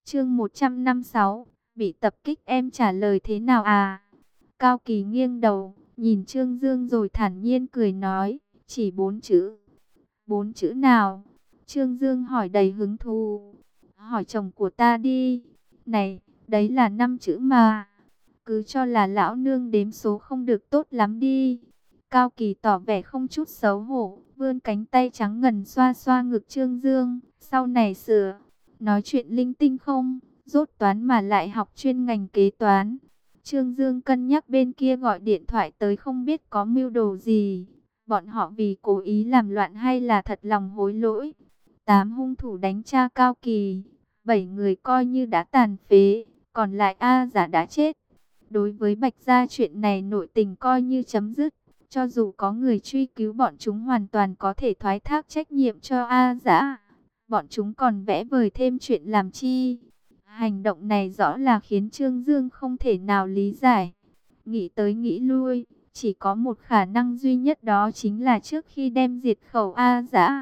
Chương 156, bị tập kích em trả lời thế nào à? Cao Kỳ nghiêng đầu, nhìn Trương Dương rồi thản nhiên cười nói, chỉ 4 chữ. 4 chữ nào? Trương Dương hỏi đầy hứng thú. Hỏi chồng của ta đi. Này, đấy là 5 chữ mà. Cứ cho là lão nương đếm số không được tốt lắm đi. Cao Kỳ tỏ vẻ không chút xấu hổ, vươn cánh tay trắng ngần xoa xoa ngực Trương Dương. Sau này sửa, nói chuyện linh tinh không, dốt toán mà lại học chuyên ngành kế toán. Trương Dương cân nhắc bên kia gọi điện thoại tới không biết có mưu đồ gì. Bọn họ vì cố ý làm loạn hay là thật lòng hối lỗi. 8 hung thủ đánh cha Cao Kỳ, 7 người coi như đã tàn phế, còn lại A Giả đã chết. Đối với Bạch Gia chuyện này nội tình coi như chấm dứt. Cho dù có người truy cứu bọn chúng hoàn toàn có thể thoái thác trách nhiệm cho A Giả. Bọn chúng còn vẽ vời thêm chuyện làm chi. Hành động này rõ là khiến Trương Dương không thể nào lý giải. Nghĩ tới nghĩ lui, chỉ có một khả năng duy nhất, đó chính là trước khi đem diệt khẩu A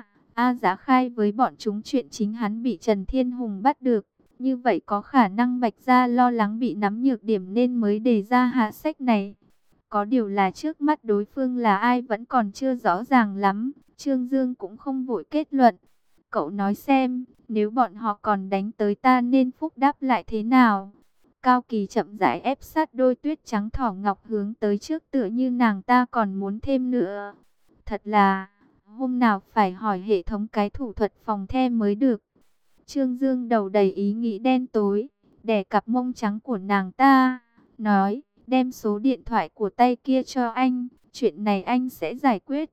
Dã khai với bọn chúng chuyện chính hắn bị Trần Thiên Hùng bắt được. Như vậy có khả năng Bạch Gia lo lắng bị nắm nhược điểm nên mới đề ra hạ sách này. Có điều là trước mắt đối phương là ai vẫn còn chưa rõ ràng lắm. Trương Dương cũng không vội kết luận. Cậu nói xem, nếu bọn họ còn đánh tới ta nên phúc đáp lại thế nào? Cao Kỳ chậm rãi ép sát đôi tuyết trắng thỏ ngọc hướng tới trước, tựa như nàng ta còn muốn thêm nữa. Thật là, hôm nào phải hỏi hệ thống cái thủ thuật phòng the mới được. Trương Dương đầu đầy ý nghĩ đen tối, đè cặp mông trắng của nàng ta, nói, đem số điện thoại của tay kia cho anh, chuyện này anh sẽ giải quyết.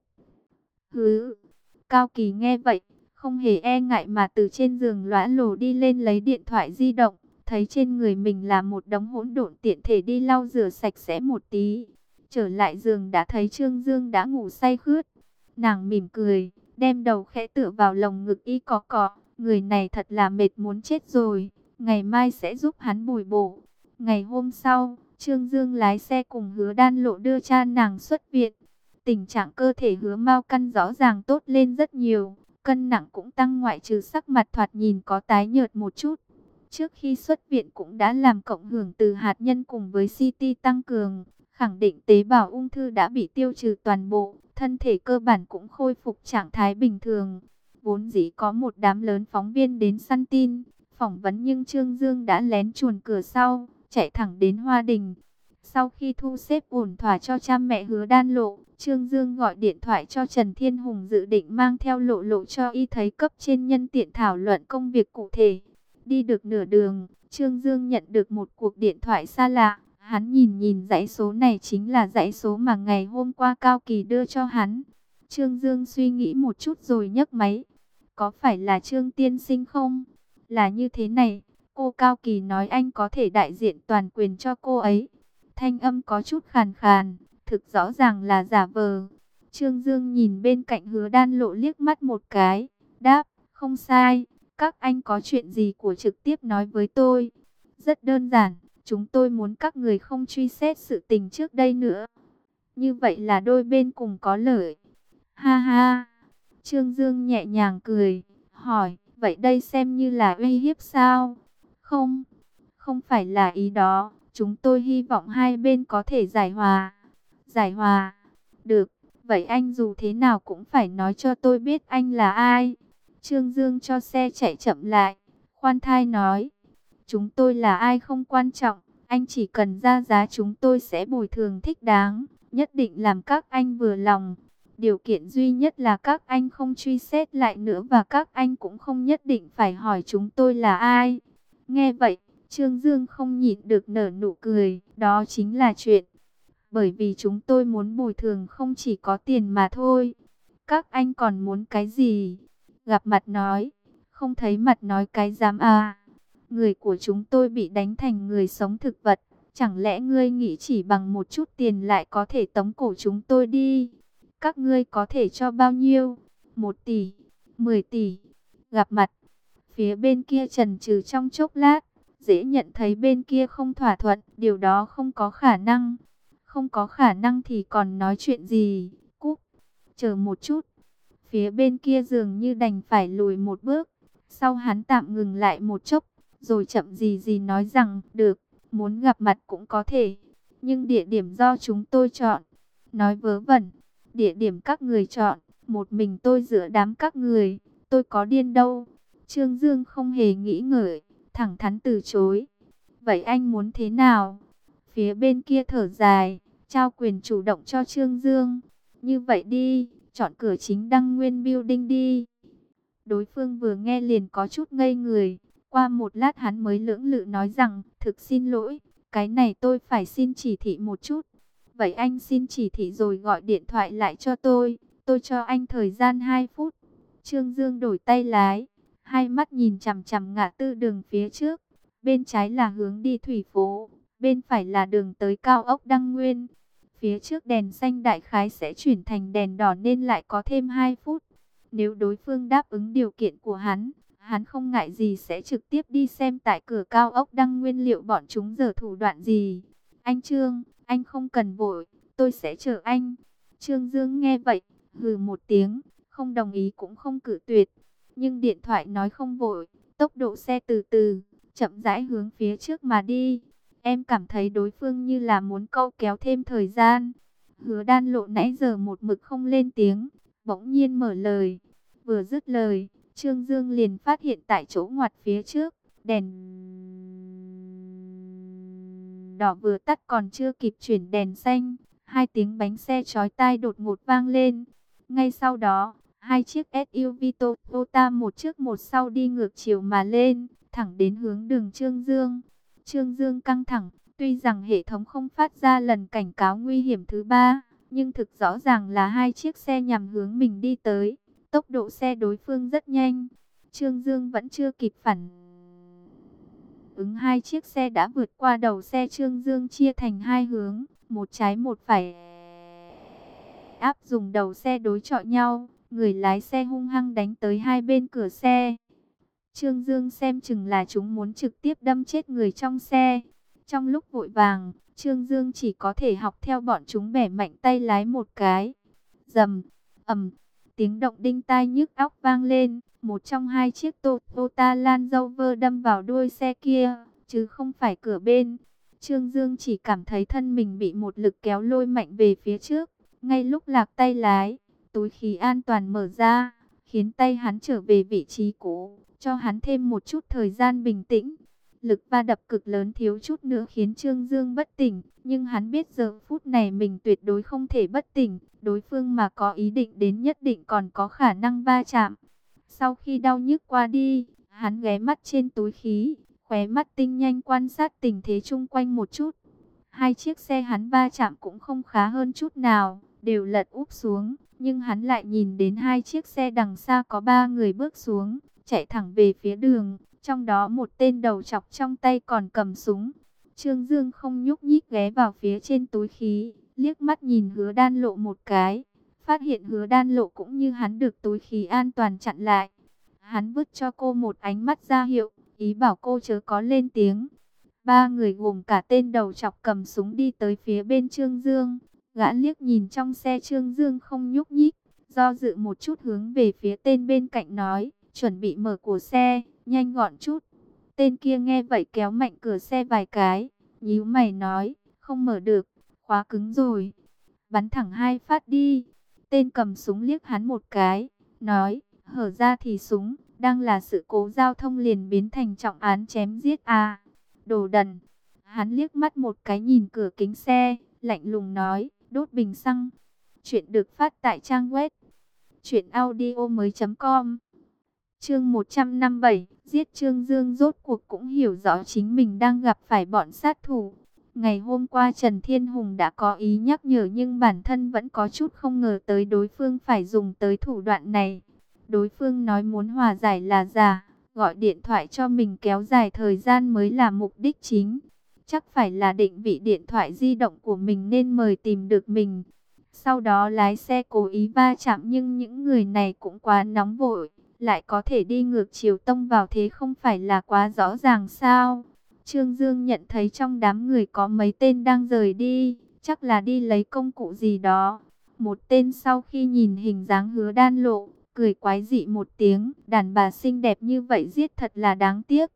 Hứ, Cao Kỳ nghe vậy, không hề e ngại mà từ trên giường lõa lồ đi lên lấy điện thoại di động, thấy trên người mình là một đống hỗn độn, tiện thể đi lau rửa sạch sẽ một tí. Trở lại giường đã thấy Trương Dương đã ngủ say khướt. Nàng mỉm cười, đem đầu khẽ tựa vào lồng ngực y có cọ. Người này thật là mệt muốn chết rồi, ngày mai sẽ giúp hắn bồi bổ. Ngày hôm sau, Trương Dương lái xe cùng Hứa Đan Lộ đưa cha nàng xuất viện. Tình trạng cơ thể Hứa Mao Căn rõ ràng tốt lên rất nhiều, cân nặng cũng tăng, ngoại trừ sắc mặt thoạt nhìn có tái nhợt một chút. Trước khi xuất viện cũng đã làm cộng hưởng từ hạt nhân cùng với CT tăng cường, khẳng định tế bào ung thư đã bị tiêu trừ toàn bộ, thân thể cơ bản cũng khôi phục trạng thái bình thường. Vốn dĩ có một đám lớn phóng viên đến săn tin, phỏng vấn, nhưng Trương Dương đã lén chuồn cửa sau, chạy thẳng đến Hoa Đình. Sau khi thu xếp ổn thỏa cho cha mẹ Hứa Đan Lộ, Trương Dương gọi điện thoại cho Trần Thiên Hùng, dự định mang theo Lộ Lộ cho y thấy cấp trên nhân tiện thảo luận công việc cụ thể. Đi được nửa đường, Trương Dương nhận được một cuộc điện thoại xa lạ. Hắn nhìn nhìn dãy số này chính là dãy số mà ngày hôm qua Cao Kỳ đưa cho hắn. Trương Dương suy nghĩ một chút rồi nhấc máy. Có phải là Trương tiên sinh không? Là như thế này, cô Cao Kỳ nói anh có thể đại diện toàn quyền cho cô ấy. Thanh âm có chút khàn khàn, thực rõ ràng là giả vờ. Trương Dương nhìn bên cạnh Hứa Đan Lộ liếc mắt một cái, đáp, không sai, các anh có chuyện gì của trực tiếp nói với tôi. Rất đơn giản, chúng tôi muốn các người không truy xét sự tình trước đây nữa. Như vậy là đôi bên cùng có lợi. Ha ha, Trương Dương nhẹ nhàng cười, hỏi, vậy đây xem như là uy hiếp sao? Không, không phải là ý đó, chúng tôi hy vọng hai bên có thể giải hòa. Giải hòa, được, vậy anh dù thế nào cũng phải nói cho tôi biết anh là ai. Trương Dương cho xe chạy chậm lại, khoan thai nói, chúng tôi là ai không quan trọng, anh chỉ cần ra giá chúng tôi sẽ bồi thường thích đáng, nhất định làm các anh vừa lòng. Điều kiện duy nhất là các anh không truy xét lại nữa, và các anh cũng không nhất định phải hỏi chúng tôi là ai. Nghe vậy, Trương Dương không nhịn được nở nụ cười, đó chính là chuyện. Bởi vì chúng tôi muốn bồi thường không chỉ có tiền mà thôi. Các anh còn muốn cái gì? Gặp mặt nói, không thấy mặt nói cái dám à. Người của chúng tôi bị đánh thành người sống thực vật. Chẳng lẽ ngươi nghĩ chỉ bằng một chút tiền lại có thể tống cổ chúng tôi đi? Các ngươi có thể cho bao nhiêu? 1 tỷ, 10 tỷ. Gặp mặt, phía bên kia chần chừ trong chốc lát, dễ nhận thấy bên kia không thỏa thuận, điều đó không có khả năng. Không có khả năng thì còn nói chuyện gì? Cúp, chờ một chút. Phía bên kia dường như đành phải lùi một bước. Sau hắn tạm ngừng lại một chốc, rồi chậm gì gì nói rằng, được, muốn gặp mặt cũng có thể, nhưng địa điểm do chúng tôi chọn. Nói vớ vẩn, địa điểm các người chọn, một mình tôi giữa đám các người, tôi có điên đâu. Trương Dương không hề nghĩ ngợi, thẳng thắn từ chối. Vậy anh muốn thế nào? Phía bên kia thở dài, trao quyền chủ động cho Trương Dương. Như vậy đi, chọn cửa chính Đăng Nguyên Building đi. Đối phương vừa nghe liền có chút ngây người. Qua một lát hắn mới lưỡng lự nói rằng, thực xin lỗi, cái này tôi phải xin chỉ thị một chút. Vậy anh xin chỉ thị rồi gọi điện thoại lại cho tôi cho anh thời gian 2 phút. Trương Dương đổi tay lái, hai mắt nhìn chằm chằm ngã tư đường phía trước. Bên trái là hướng đi thủy phố, bên phải là đường tới cao ốc Đăng Nguyên. Phía trước đèn xanh đại khái sẽ chuyển thành đèn đỏ nên lại có thêm 2 phút. Nếu đối phương đáp ứng điều kiện của hắn không ngại gì sẽ trực tiếp đi xem tại cửa cao ốc Đăng Nguyên liệu bọn chúng giở thủ đoạn gì. Anh Trương, anh không cần vội, tôi sẽ chờ anh. Trương Dương nghe vậy, hừ một tiếng, không đồng ý cũng không cự tuyệt. Nhưng điện thoại nói không vội, tốc độ xe từ từ, chậm rãi hướng phía trước mà đi. Em cảm thấy đối phương như là muốn câu kéo thêm thời gian. Hứa Đan Lộ nãy giờ một mực không lên tiếng, bỗng nhiên mở lời. Vừa dứt lời, Trương Dương liền phát hiện tại chỗ ngoặt phía trước, đèn đỏ vừa tắt còn chưa kịp chuyển đèn xanh. Hai tiếng bánh xe chói tai đột ngột vang lên. Ngay sau đó, hai chiếc SUV Toyota một trước một sau đi ngược chiều mà lên, thẳng đến hướng đường Trương Dương. Trương Dương căng thẳng, tuy rằng hệ thống không phát ra lần cảnh cáo nguy hiểm thứ ba, nhưng thực rõ ràng là hai chiếc xe nhằm hướng mình đi tới. Tốc độ xe đối phương rất nhanh. Trương Dương vẫn chưa kịp phản ứng, hai chiếc xe đã vượt qua đầu xe Trương Dương chia thành hai hướng, một trái một phải. Áp dùng đầu xe đối chọi nhau, người lái xe hung hăng đánh tới hai bên cửa xe. Trương Dương xem chừng là chúng muốn trực tiếp đâm chết người trong xe. Trong lúc vội vàng, Trương Dương chỉ có thể học theo bọn chúng bẻ mạnh tay lái một cái. Rầm, ầm, tiếng động đinh tai nhức óc vang lên. Một trong hai chiếc Toyota Land Rover đâm vào đuôi xe kia, chứ không phải cửa bên. Trương Dương chỉ cảm thấy thân mình bị một lực kéo lôi mạnh về phía trước. Ngay lúc lạc tay lái, túi khí an toàn mở ra, khiến tay hắn trở về vị trí cũ, cho hắn thêm một chút thời gian bình tĩnh. Lực va đập cực lớn thiếu chút nữa khiến Trương Dương bất tỉnh, nhưng hắn biết giờ phút này mình tuyệt đối không thể bất tỉnh. Đối phương mà có ý định đến nhất định còn có khả năng va chạm. Sau khi đau nhức qua đi, hắn ghé mắt trên túi khí, khóe mắt tinh nhanh quan sát tình thế chung quanh một chút. Hai chiếc xe hắn va chạm cũng không khá hơn chút nào, đều lật úp xuống, nhưng hắn lại nhìn đến hai chiếc xe đằng xa có ba người bước xuống, chạy thẳng về phía đường, trong đó một tên đầu trọc trong tay còn cầm súng. Trương Dương không nhúc nhích ghé vào phía trên túi khí, liếc mắt nhìn Hứa Đan Lộ một cái, phát hiện Hứa Đan Lộ cũng như hắn được túi khí an toàn chặn lại. Hắn vứt cho cô một ánh mắt ra hiệu, ý bảo cô chớ có lên tiếng. Ba người gồm cả tên đầu trọc cầm súng đi tới phía bên Trương Dương. Gã liếc nhìn trong xe Trương Dương không nhúc nhích, do dự một chút hướng về phía tên bên cạnh nói, chuẩn bị mở cửa xe, nhanh gọn chút. Tên kia nghe vậy kéo mạnh cửa xe vài cái, nhíu mày nói, không mở được, khóa cứng rồi. Bắn thẳng hai phát đi. Tên cầm súng liếc hắn một cái, nói, hở ra thì súng, đang là sự cố giao thông liền biến thành trọng án chém giết à. Đồ đần. Hắn liếc mắt một cái nhìn cửa kính xe, lạnh lùng nói, đốt bình xăng. Chuyện được phát tại trang web truyệnaudiomoi.com. Chương 157, giết Trương Dương rốt cuộc cũng hiểu rõ chính mình đang gặp phải bọn sát thủ. Ngày hôm qua Trần Thiên Hùng đã có ý nhắc nhở nhưng bản thân vẫn có chút không ngờ tới đối phương phải dùng tới thủ đoạn này. Đối phương nói muốn hòa giải là giả, gọi điện thoại cho mình kéo dài thời gian mới là mục đích chính. Chắc phải là định vị điện thoại di động của mình nên mời tìm được mình. Sau đó lái xe cố ý va chạm nhưng những người này cũng quá nóng vội, lại có thể đi ngược chiều tông vào thế không phải là quá rõ ràng sao? Trương Dương nhận thấy trong đám người có mấy tên đang rời đi, chắc là đi lấy công cụ gì đó. Một tên sau khi nhìn hình dáng Hứa Đan Lộ, cười quái dị một tiếng, đàn bà xinh đẹp như vậy giết thật là đáng tiếc.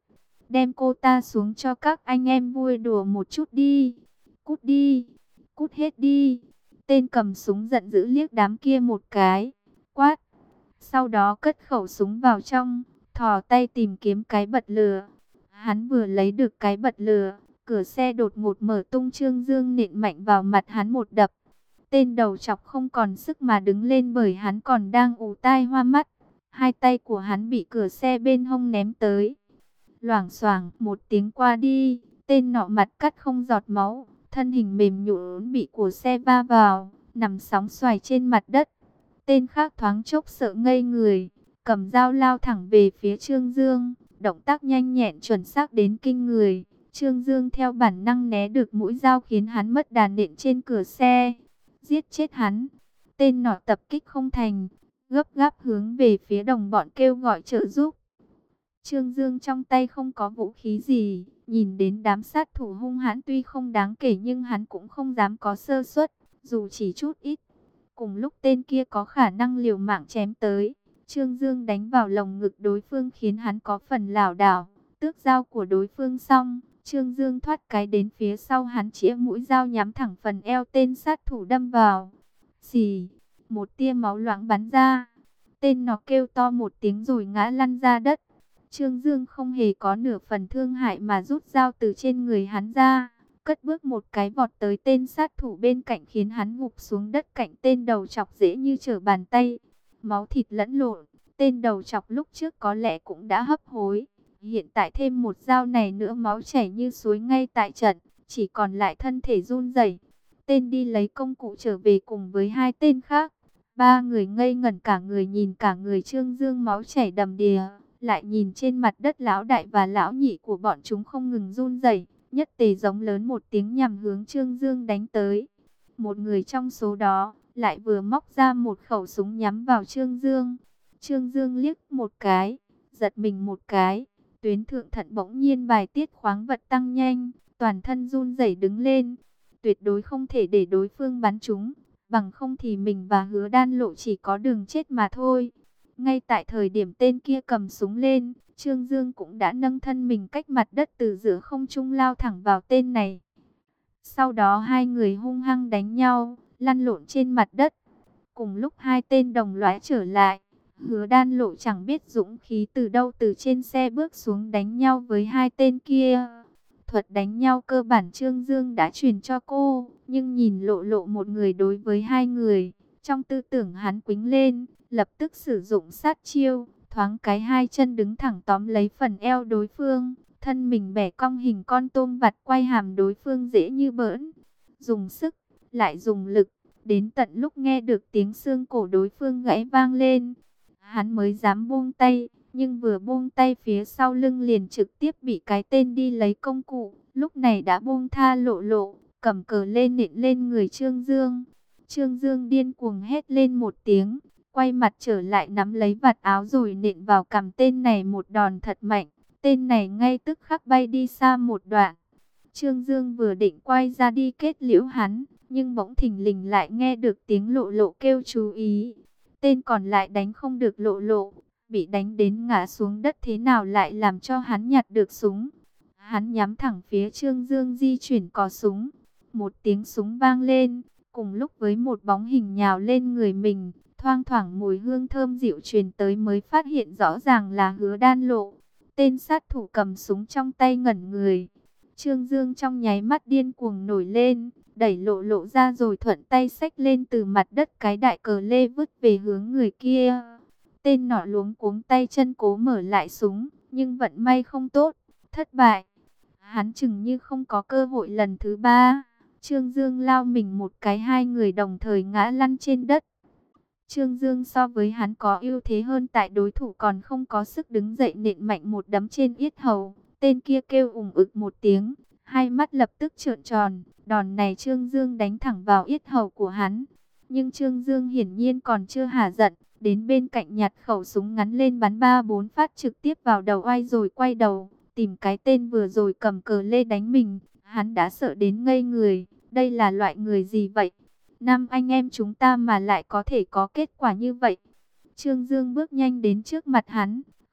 đem cô ta xuống cho các anh em vui đùa một chút đi. Cút đi, cút hết đi. Tên cầm súng giận dữ liếc đám kia một cái, quát. Sau đó cất khẩu súng vào trong, thò tay tìm kiếm cái bật lửa. Hắn vừa lấy được cái bật lửa, cửa xe đột ngột mở tung, Trương Dương nện mạnh vào mặt hắn một đập. Tên đầu trọc không còn sức mà đứng lên bởi hắn còn đang ù tai hoa mắt. Hai tay của hắn bị cửa xe bên hông ném tới. Loảng xoảng một tiếng qua đi, tên nọ mặt cắt không giọt máu, thân hình mềm nhũn bị của xe va vào, nằm sóng xoài trên mặt đất. Tên khác thoáng chốc sợ ngây người, cầm dao lao thẳng về phía Trương Dương, động tác nhanh nhẹn chuẩn xác đến kinh người. Trương Dương theo bản năng né được mũi dao khiến hắn mất đà nện trên cửa xe. Giết chết hắn. Tên nọ tập kích không thành, gấp gáp hướng về phía đồng bọn kêu gọi trợ giúp. Trương Dương trong tay không có vũ khí gì, nhìn đến đám sát thủ hung hãn tuy không đáng kể nhưng hắn cũng không dám có sơ suất, dù chỉ chút ít. Cùng lúc tên kia có khả năng liều mạng chém tới, Trương Dương đánh vào lồng ngực đối phương khiến hắn có phần lảo đảo, tước dao của đối phương xong, Trương Dương thoát cái đến phía sau hắn, chĩa mũi dao nhắm thẳng phần eo tên sát thủ đâm vào. Xì, một tia máu loãng bắn ra, tên nó kêu to một tiếng rồi ngã lăn ra đất. Trương Dương không hề có nửa phần thương hại mà rút dao từ trên người hắn ra, cất bước một cái vọt tới tên sát thủ bên cạnh khiến hắn gục xuống đất cạnh tên đầu trọc dễ như trở bàn tay. Máu thịt lẫn lộn, tên đầu trọc lúc trước có lẽ cũng đã hấp hối. Hiện tại thêm một dao này nữa, máu chảy như suối ngay tại trận, chỉ còn lại thân thể run rẩy. Tên đi lấy công cụ trở về cùng với hai tên khác. Ba người ngây ngẩn cả người nhìn cả người Trương Dương máu chảy đầm đìa, lại nhìn trên mặt đất lão đại và lão nhị của bọn chúng không ngừng run rẩy, nhất tề giống lớn một tiếng nhằm hướng Trương Dương đánh tới. Một người trong số đó lại vừa móc ra một khẩu súng nhắm vào Trương Dương. Trương Dương liếc một cái, giật mình một cái, tuyến thượng thận bỗng nhiên bài tiết khoáng vật tăng nhanh, toàn thân run rẩy đứng lên. Tuyệt đối không thể để đối phương bắn trúng, bằng không thì mình và Hứa Đan Lộ chỉ có đường chết mà thôi. Ngay tại thời điểm tên kia cầm súng lên, Trương Dương cũng đã nâng thân mình cách mặt đất từ giữa không trung lao thẳng vào tên này. Sau đó hai người hung hăng đánh nhau, lăn lộn trên mặt đất. Cùng lúc hai tên đồng lõa trở lại, Hứa Đan Lộ chẳng biết dũng khí từ đâu từ trên xe bước xuống đánh nhau với hai tên kia. Thuật đánh nhau cơ bản Trương Dương đã truyền cho cô, nhưng nhìn Lộ Lộ một người đối với hai người, trong tư tưởng hắn quĩnh lên, lập tức sử dụng sát chiêu, thoáng cái hai chân đứng thẳng tóm lấy phần eo đối phương, thân mình bẻ cong hình con tôm vặt quay hàm đối phương dễ như bỡn. Dùng sức, lại dùng lực, đến tận lúc nghe được tiếng xương cổ đối phương gãy vang lên, hắn mới dám buông tay. Nhưng vừa buông tay phía sau lưng liền trực tiếp bị cái tên đi lấy công cụ, lúc này đã buông tha Lộ Lộ, cầm cờ lên nện lên người Trương Dương. Trương Dương điên cuồng hét lên một tiếng, quay mặt trở lại nắm lấy vạt áo rồi nện vào cằm tên này một đòn thật mạnh. Tên này ngay tức khắc bay đi xa một đoạn. Trương Dương vừa định quay ra đi kết liễu hắn, nhưng bỗng thình lình lại nghe được tiếng Lộ Lộ kêu chú ý. Tên còn lại đánh không được Lộ Lộ, bị đánh đến ngã xuống đất, thế nào lại làm cho hắn nhặt được súng. Hắn nhắm thẳng phía Trương Dương di chuyển cò súng. Một tiếng súng vang lên, cùng lúc với một bóng hình nhào lên người mình, thoang thoảng mùi hương thơm dịu truyền tới mới phát hiện rõ ràng là Hứa Đan Lộ. Tên sát thủ cầm súng trong tay ngẩn người. Trương Dương trong nháy mắt điên cuồng nổi lên, đẩy Lộ Lộ ra rồi thuận tay xách lên từ mặt đất cái đại cờ lê vứt về hướng người kia. Tên nọ luống cuống tay chân cố mở lại súng, nhưng vận may không tốt, thất bại. Hắn chừng như không có cơ hội lần thứ ba. Trương Dương lao mình một cái, hai người đồng thời ngã lăn trên đất. Trương Dương so với hắn có ưu thế hơn tại đối thủ còn không có sức đứng dậy nện mạnh một đấm trên yết hầu. Tên kia kêu ùng ực một tiếng, hai mắt lập tức trợn tròn. Đòn này Trương Dương đánh thẳng vào yết hầu của hắn. Nhưng Trương Dương hiển nhiên còn chưa hả giận, đến bên cạnh nhặt khẩu súng ngắn lên bắn 3-4 phát trực tiếp vào đầu oai rồi quay đầu, tìm cái tên vừa rồi cầm cờ lê đánh mình. Hắn đã sợ đến ngây người, đây là loại người gì vậy? Năm anh em chúng ta mà lại có thể có kết quả như vậy. Trương Dương bước nhanh đến trước mặt hắn,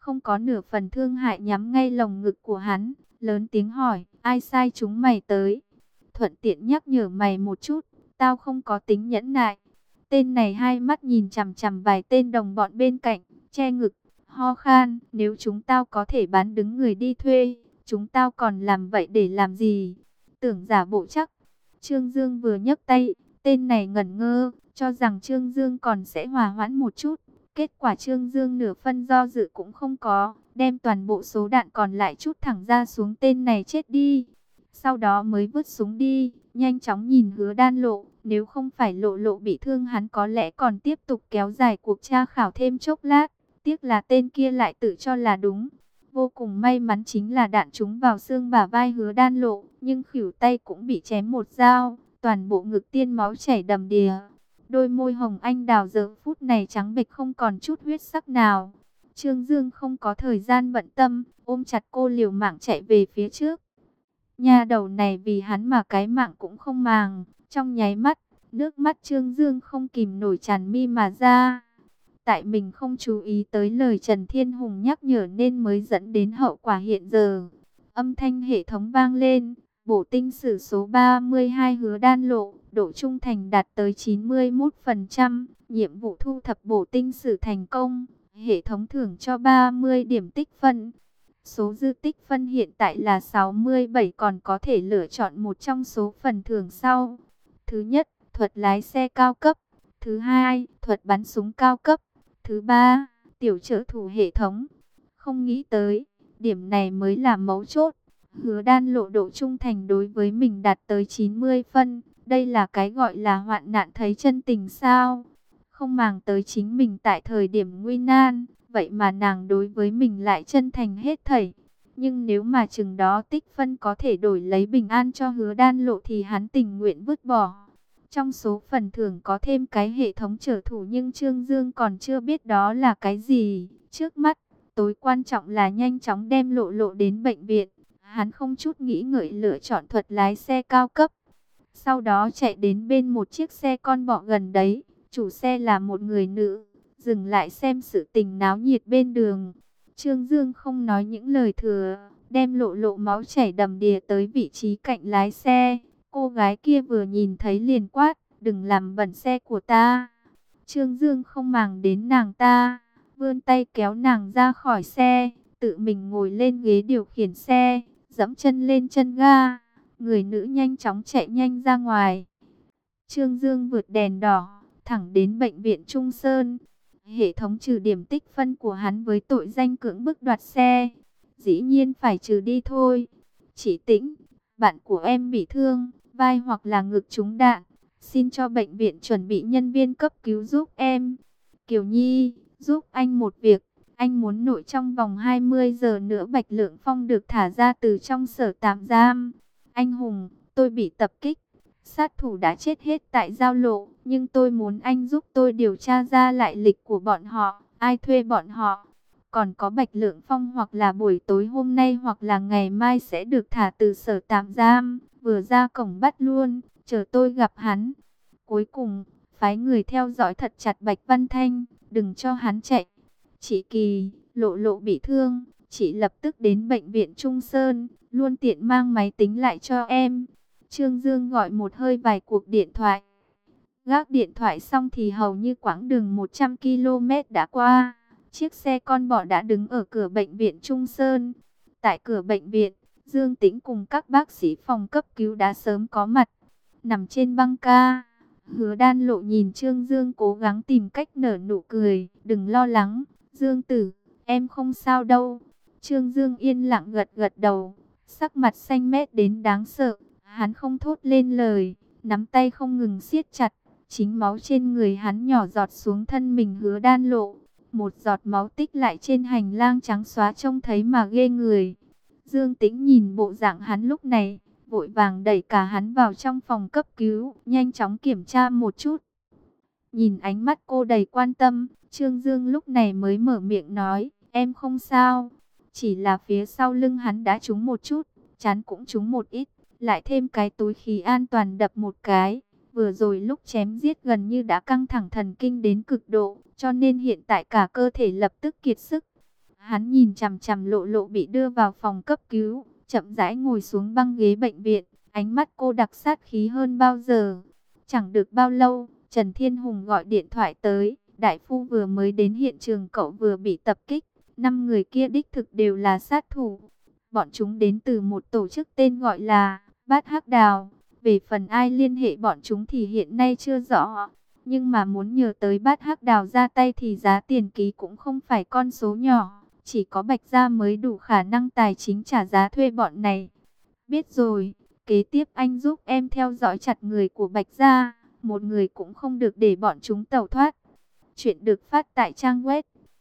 không có nửa phần thương hại, nhắm ngay lồng ngực của hắn, lớn tiếng hỏi, ai sai chúng mày tới? Thuận tiện nhắc nhở mày một chút, tao không có tính nhẫn nại. Tên này hai mắt nhìn chằm chằm vài tên đồng bọn bên cạnh, che ngực, ho khan, nếu chúng tao có thể bán đứng người đi thuê, chúng tao còn làm vậy để làm gì? Tưởng giả bộ chắc. Trương Dương vừa nhấc tay, tên này ngẩn ngơ, cho rằng Trương Dương còn sẽ hòa hoãn một chút. Kết quả Trương Dương nửa phân do dự cũng không có, đem toàn bộ số đạn còn lại trút thẳng ra xuống tên này chết đi. Sau đó mới vứt súng đi, nhanh chóng nhìn Hứa Đan Lộ, nếu không phải Lộ Lộ bị thương hắn có lẽ còn tiếp tục kéo dài cuộc tra khảo thêm chốc lát. Tiếc là tên kia lại tự cho là đúng. Vô cùng may mắn chính là đạn trúng vào xương bả vai Hứa Đan Lộ, nhưng khuỷu tay cũng bị chém một dao, toàn bộ ngực tiên máu chảy đầm đìa. Đôi môi hồng anh đào giờ phút này trắng bệch không còn chút huyết sắc nào. Trương Dương không có thời gian bận tâm, ôm chặt cô liều mạng chạy về phía trước. Nha đầu này vì hắn mà cái mạng cũng không màng. Trong nháy mắt, nước mắt Trương Dương không kìm nổi tràn mi mà ra. Tại mình không chú ý tới lời Trần Thiên Hùng nhắc nhở nên mới dẫn đến hậu quả hiện giờ. Âm thanh hệ thống vang lên, bổ tinh sử số 32 Hứa Đan Lộ, độ trung thành đạt tới 91%, nhiệm vụ thu thập bổ tinh sử thành công, hệ thống thưởng cho 30 điểm tích phân. Số dư tích phân hiện tại là 67, còn có thể lựa chọn một trong số phần thưởng sau. Thứ nhất, thuật lái xe cao cấp. Thứ hai, thuật bắn súng cao cấp. Thứ ba, tiểu trợ thủ hệ thống. Không nghĩ tới, điểm này mới là mấu chốt. Hứa Đan Lộ độ trung thành đối với mình đạt tới 90 phân. Đây là cái gọi là hoạn nạn thấy chân tình sao? Không màng tới chính mình tại thời điểm nguy nan, vậy mà nàng đối với mình lại chân thành hết thảy. Nhưng nếu mà chừng đó tích phân có thể đổi lấy bình an cho Hứa Đan Lộ thì hắn tình nguyện vứt bỏ. Trong số phần thưởng có thêm cái hệ thống trợ thủ, nhưng Trương Dương còn chưa biết đó là cái gì. Trước mắt, tối quan trọng là nhanh chóng đem Lộ Lộ đến bệnh viện. Hắn không chút nghĩ ngợi lựa chọn thuật lái xe cao cấp. Sau đó chạy đến bên một chiếc xe con bọ gần đấy. Chủ xe là một người nữ, dừng lại xem sự tình náo nhiệt bên đường. Trương Dương không nói những lời thừa, đem Lộ Lộ máu chảy đầm đìa tới vị trí cạnh lái xe. Cô gái kia vừa nhìn thấy liền quát, đừng làm bẩn xe của ta. Trương Dương không màng đến nàng ta, vươn tay kéo nàng ra khỏi xe, tự mình ngồi lên ghế điều khiển xe, dẫm chân lên chân ga. Người nữ nhanh chóng chạy nhanh ra ngoài. Trương Dương vượt đèn đỏ, thẳng đến bệnh viện Trung Sơn. Hệ thống trừ điểm tích phân của hắn với tội danh cưỡng bức đoạt xe. Dĩ nhiên phải trừ đi thôi. Chỉ Tĩnh, bạn của em bị thương, vai hoặc là ngực trúng đạn. Xin cho bệnh viện chuẩn bị nhân viên cấp cứu giúp em. Kiều Nhi, giúp anh một việc. Anh muốn nội trong vòng 20 giờ nữa Bạch Lượng Phong được thả ra từ trong sở tạm giam. Anh Hùng, tôi bị tập kích. Sát thủ đã chết hết tại giao lộ, nhưng tôi muốn anh giúp tôi điều tra ra lại lịch của bọn họ, ai thuê bọn họ. Còn có Bạch Lượng Phong hoặc là buổi tối hôm nay hoặc là ngày mai sẽ được thả từ sở tạm giam, vừa ra cổng bắt luôn, chờ tôi gặp hắn. Cuối cùng, phái người theo dõi thật chặt Bạch Văn Thanh, đừng cho hắn chạy. Chị Kỳ, Lộ Lộ bị thương, chị lập tức đến bệnh viện Trung Sơn, luôn tiện mang máy tính lại cho em. Trương Dương gọi một hơi vài cuộc điện thoại. Gác điện thoại xong thì hầu như quãng đường 100 km đã qua. Chiếc xe con bọ đã đứng ở cửa bệnh viện Trung Sơn. Tại cửa bệnh viện, Dương Tĩnh cùng các bác sĩ phòng cấp cứu đã sớm có mặt. Nằm trên băng ca, Hứa Đan Lộ nhìn Trương Dương cố gắng tìm cách nở nụ cười. Đừng lo lắng, Dương Tử, em không sao đâu. Trương Dương yên lặng gật gật đầu, sắc mặt xanh mét đến đáng sợ. Hắn không thốt lên lời, nắm tay không ngừng siết chặt. Chính máu trên người hắn nhỏ giọt xuống thân mình Hứa Đan Lộ. Một giọt máu tích lại trên hành lang trắng xóa trông thấy mà ghê người. Dương Tĩnh nhìn bộ dạng hắn lúc này, vội vàng đẩy cả hắn vào trong phòng cấp cứu, nhanh chóng kiểm tra một chút. Nhìn ánh mắt cô đầy quan tâm, Trương Dương lúc này mới mở miệng nói, em không sao. Chỉ là phía sau lưng hắn đã trúng một chút, chán cũng trúng một ít, lại thêm cái túi khí an toàn đập một cái. Vừa rồi lúc chém giết gần như đã căng thẳng thần kinh đến cực độ, cho nên hiện tại cả cơ thể lập tức kiệt sức. Hắn nhìn chằm chằm Lộ Lộ bị đưa vào phòng cấp cứu, chậm rãi ngồi xuống băng ghế bệnh viện, ánh mắt cô đặc sát khí hơn bao giờ. Chẳng được bao lâu, Trần Thiên Hùng gọi điện thoại tới, đại phu vừa mới đến hiện trường, cậu vừa bị tập kích. 5 người kia đích thực đều là sát thủ. Bọn chúng đến từ một tổ chức tên gọi là Bát Hắc Đào. Về phần ai liên hệ bọn chúng thì hiện nay chưa rõ. Nhưng mà muốn nhờ tới Bát Hắc Đào ra tay thì giá tiền ký cũng không phải con số nhỏ. Chỉ có Bạch Gia mới đủ khả năng tài chính trả giá thuê bọn này. Biết rồi, kế tiếp anh giúp em theo dõi chặt người của Bạch Gia. Một người cũng không được để bọn chúng tẩu thoát. Chuyện được phát tại trang web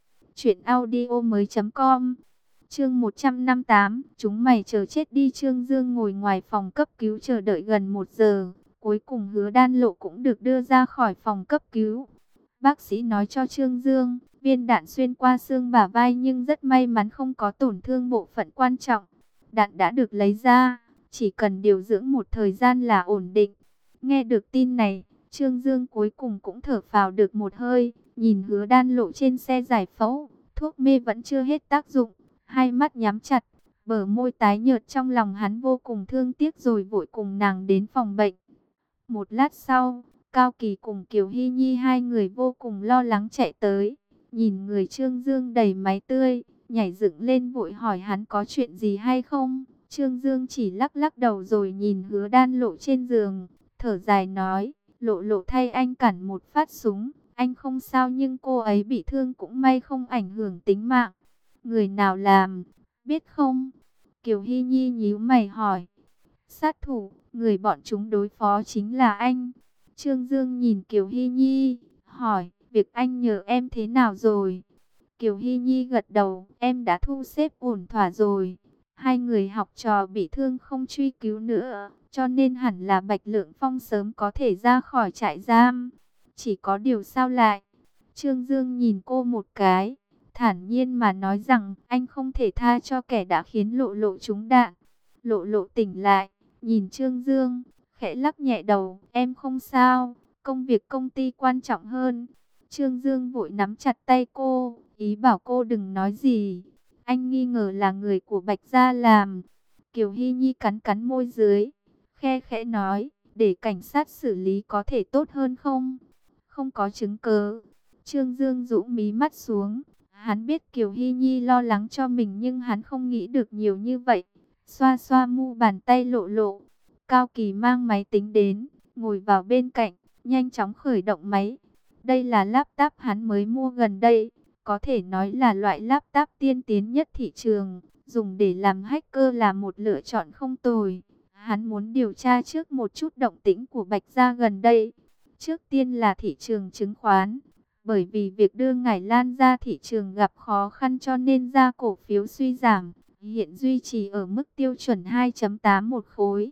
truyệnaudiomoi.com. Chương 158, chúng mày chờ chết đi. Trương Dương ngồi ngoài phòng cấp cứu chờ đợi gần 1 giờ, cuối cùng Hứa Đan Lộ cũng được đưa ra khỏi phòng cấp cứu. Bác sĩ nói cho Trương Dương, viên đạn xuyên qua xương bả vai nhưng rất may mắn không có tổn thương bộ phận quan trọng. Đạn đã được lấy ra, chỉ cần điều dưỡng một thời gian là ổn định. Nghe được tin này, Trương Dương cuối cùng cũng thở phào được một hơi, nhìn Hứa Đan Lộ trên xe giải phẫu, thuốc mê vẫn chưa hết tác dụng, hai mắt nhắm chặt, bờ môi tái nhợt, trong lòng hắn vô cùng thương tiếc rồi vội cùng nàng đến phòng bệnh. Một lát sau, Cao Kỳ cùng Kiều Hy Nhi hai người vô cùng lo lắng chạy tới, nhìn người Trương Dương đầy máy tươi, nhảy dựng lên vội hỏi hắn có chuyện gì hay không. Trương Dương chỉ lắc lắc đầu rồi nhìn Hứa Đan Lộ trên giường, thở dài nói, Lộ Lộ thay anh cản một phát súng, anh không sao nhưng cô ấy bị thương cũng may không ảnh hưởng tính mạng. Người nào làm, biết không? Kiều Hy Nhi nhíu mày hỏi. Sát thủ, người bọn chúng đối phó chính là anh. Trương Dương nhìn Kiều Hy Nhi, hỏi, việc anh nhờ em thế nào rồi? Kiều Hy Nhi gật đầu, em đã thu xếp ổn thỏa rồi. Hai người học trò bị thương không truy cứu nữa, cho nên hẳn là Bạch Lượng Phong sớm có thể ra khỏi trại giam. Chỉ có điều sao lại? Trương Dương nhìn cô một cái, thản nhiên mà nói rằng anh không thể tha cho kẻ đã khiến Lộ Lộ trúng đạn. Lộ Lộ tỉnh lại, nhìn Trương Dương, khẽ lắc nhẹ đầu, em không sao, công việc công ty quan trọng hơn. Trương Dương vội nắm chặt tay cô, ý bảo cô đừng nói gì. Anh nghi ngờ là người của Bạch Gia làm. Kiều Hy Nhi cắn cắn môi dưới, khe khẽ nói, để cảnh sát xử lý có thể tốt hơn không? Không có chứng cứ. Trương Dương rũ mí mắt xuống. Hắn biết Kiều Hy Nhi lo lắng cho mình nhưng hắn không nghĩ được nhiều như vậy. Xoa xoa mu bàn tay Lộ Lộ. Cao Kỳ mang máy tính đến, ngồi vào bên cạnh, nhanh chóng khởi động máy. Đây là laptop hắn mới mua gần đây, có thể nói là loại laptop tiên tiến nhất thị trường. Dùng để làm hacker là một lựa chọn không tồi. Hắn muốn điều tra trước một chút động tĩnh của Bạch Gia gần đây. Trước tiên là thị trường chứng khoán. Bởi vì việc đưa Ngải Lan ra thị trường gặp khó khăn cho nên giá cổ phiếu suy giảm, hiện duy trì ở mức tiêu chuẩn 2.8 một khối.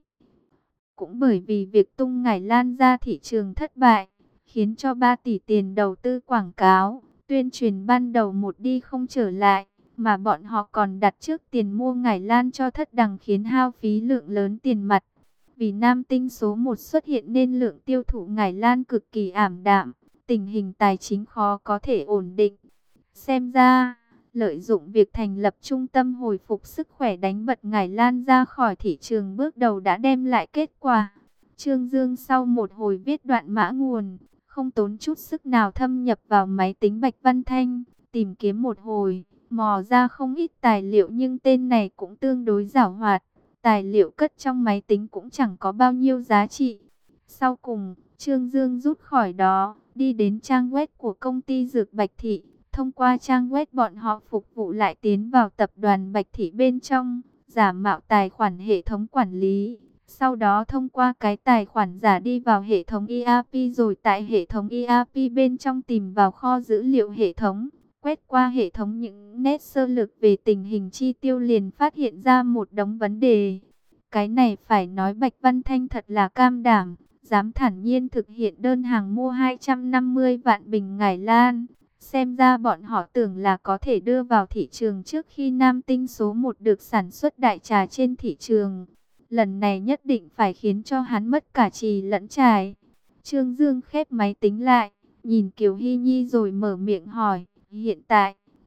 Cũng bởi vì việc tung Ngải Lan ra thị trường thất bại, khiến cho 3 tỷ tiền đầu tư quảng cáo, tuyên truyền ban đầu một đi không trở lại, mà bọn họ còn đặt trước tiền mua Ngải Lan cho Thất Đằng khiến hao phí lượng lớn tiền mặt. Vì nam tinh số 1 xuất hiện nên lượng tiêu thụ Ngải Lan cực kỳ ảm đạm, tình hình tài chính khó có thể ổn định. Xem ra, lợi dụng việc thành lập trung tâm hồi phục sức khỏe đánh bật Ngải Lan ra khỏi thị trường bước đầu đã đem lại kết quả. Trương Dương sau một hồi viết đoạn mã nguồn, không tốn chút sức nào thâm nhập vào máy tính Bạch Văn Thanh, tìm kiếm một hồi, mò ra không ít tài liệu nhưng tên này cũng tương đối giảo hoạt. Tài liệu cất trong máy tính cũng chẳng có bao nhiêu giá trị. Sau cùng, Trương Dương rút khỏi đó, đi đến trang web của công ty Dược Bạch Thị. Thông qua trang web bọn họ phục vụ lại tiến vào tập đoàn Bạch Thị bên trong, giả mạo tài khoản hệ thống quản lý. Sau đó thông qua cái tài khoản giả đi vào hệ thống ERP rồi tại hệ thống ERP bên trong tìm vào kho dữ liệu hệ thống. Quét qua hệ thống những nét sơ lược về tình hình chi tiêu liền phát hiện ra một đống vấn đề. Cái này phải nói Bạch Văn Thanh thật là cam đảm, dám thản nhiên thực hiện đơn hàng mua 250 vạn bình Ngải Lan. Xem ra bọn họ tưởng là có thể đưa vào thị trường trước khi nam tinh số 1 được sản xuất đại trà trên thị trường. Lần này nhất định phải khiến cho hắn mất cả trì lẫn trài. Trương Dương khép máy tính lại, nhìn Kiều Hy Nhi rồi mở miệng hỏi, hiện tại,